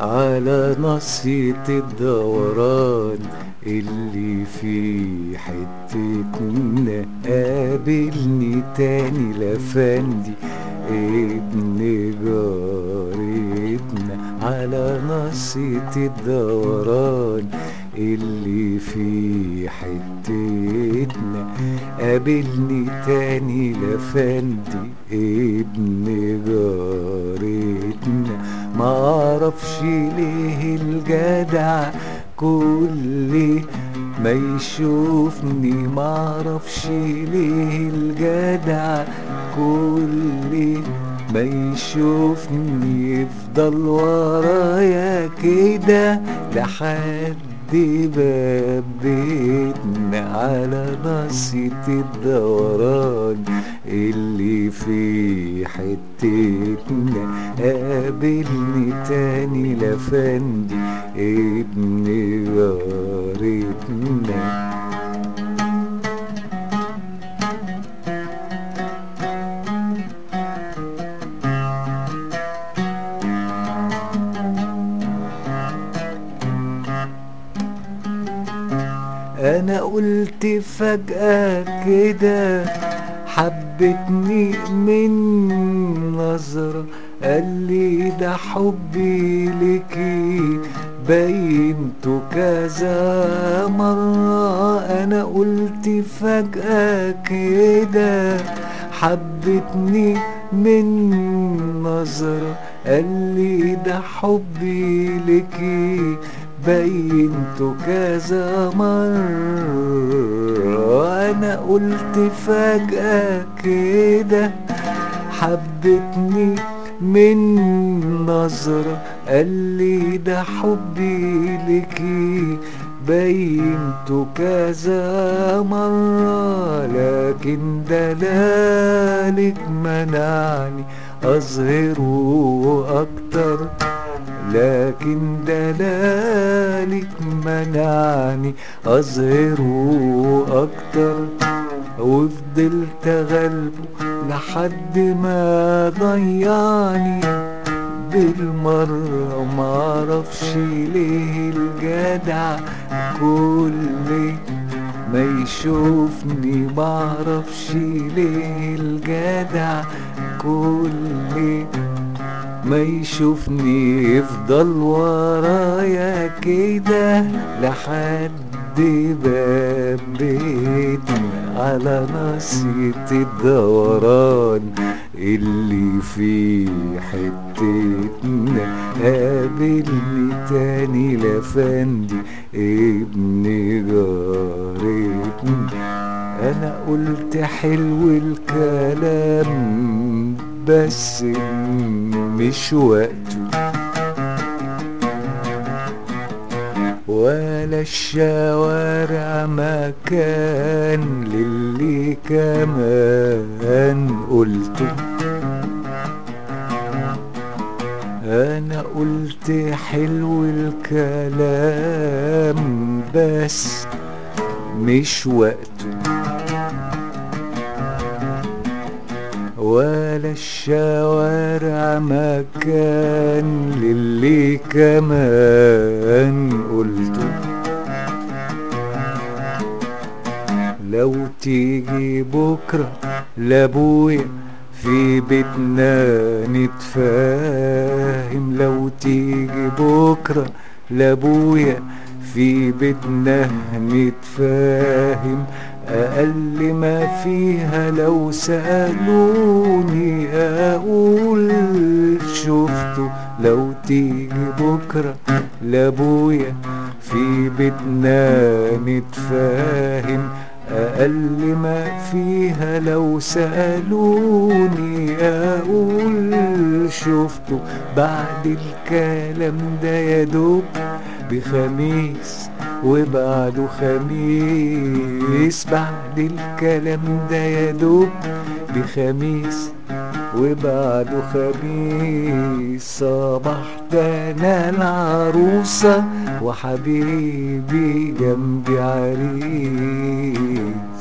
على نصية الدوران اللي في حتتنا. قابلني تاني لفندي ابن جارتنا على نصية الدوران اللي في حتتنا. قابلني تاني لفندي ابن جارتنا. معرفش ليه الجدع كل ما يشوفني، معرفش ليه الجدع كل ما يشوفني يفضل ورايا كده لحد باب بيتنا على نصية الدوران اللي في حتتنا. قابلني تاني لفندي ابن جارتنا. انا قلت فجأة كده حبتني من نظرة، قال لي ده حبي ليكي بينته كذا مرة. انا قلت فجأة كده حبتني من نظرة، قال لي ده حبي ليكي بينته كذا مرة. انا قلت فجأة كده حبتني من نظرة، قال لي ده حبي ليكي بينته كذا مرة. لكن دلالك منعني أظهره أكتر، لكن دلالك منعني أظهره أكتر. وفضلت أغلبه لحد ما ضيعني بالمرة. ومعرفش ليه الجدع كل ما يشوفني، معرفش ليه الجدع كل ما يشوفني يفضل ورايا كده لحد باب بيتنا على نصية الدوران اللي في حتتنا. قابلني تاني لفندي ابن جارتنا. انا قلت حلو الكلام بس مش وقته، ولا الشوارع مكان للي كمان قلته. انا قلت حلو الكلام بس مش وقته، ولا الشوارع مكان للي كمان قلته. لو تيجي بكرة لابويا في بيتنا نتفاهم، لو تيجي بكرة لابويا في بيتنا نتفاهم. أقل ما فيها لو سألوني أقول شفته. لو تيجي بكرة لابويا في بيتنا نتفاهم. أقل ما فيها لو سألوني أقول شفته. بعد الكلام ده يدوب بخميس وبعده خميس، بعد الكلام ده يدوب بخميس وبعده خميس. صبحت انا العروسة وحبيبي جنبي عريس.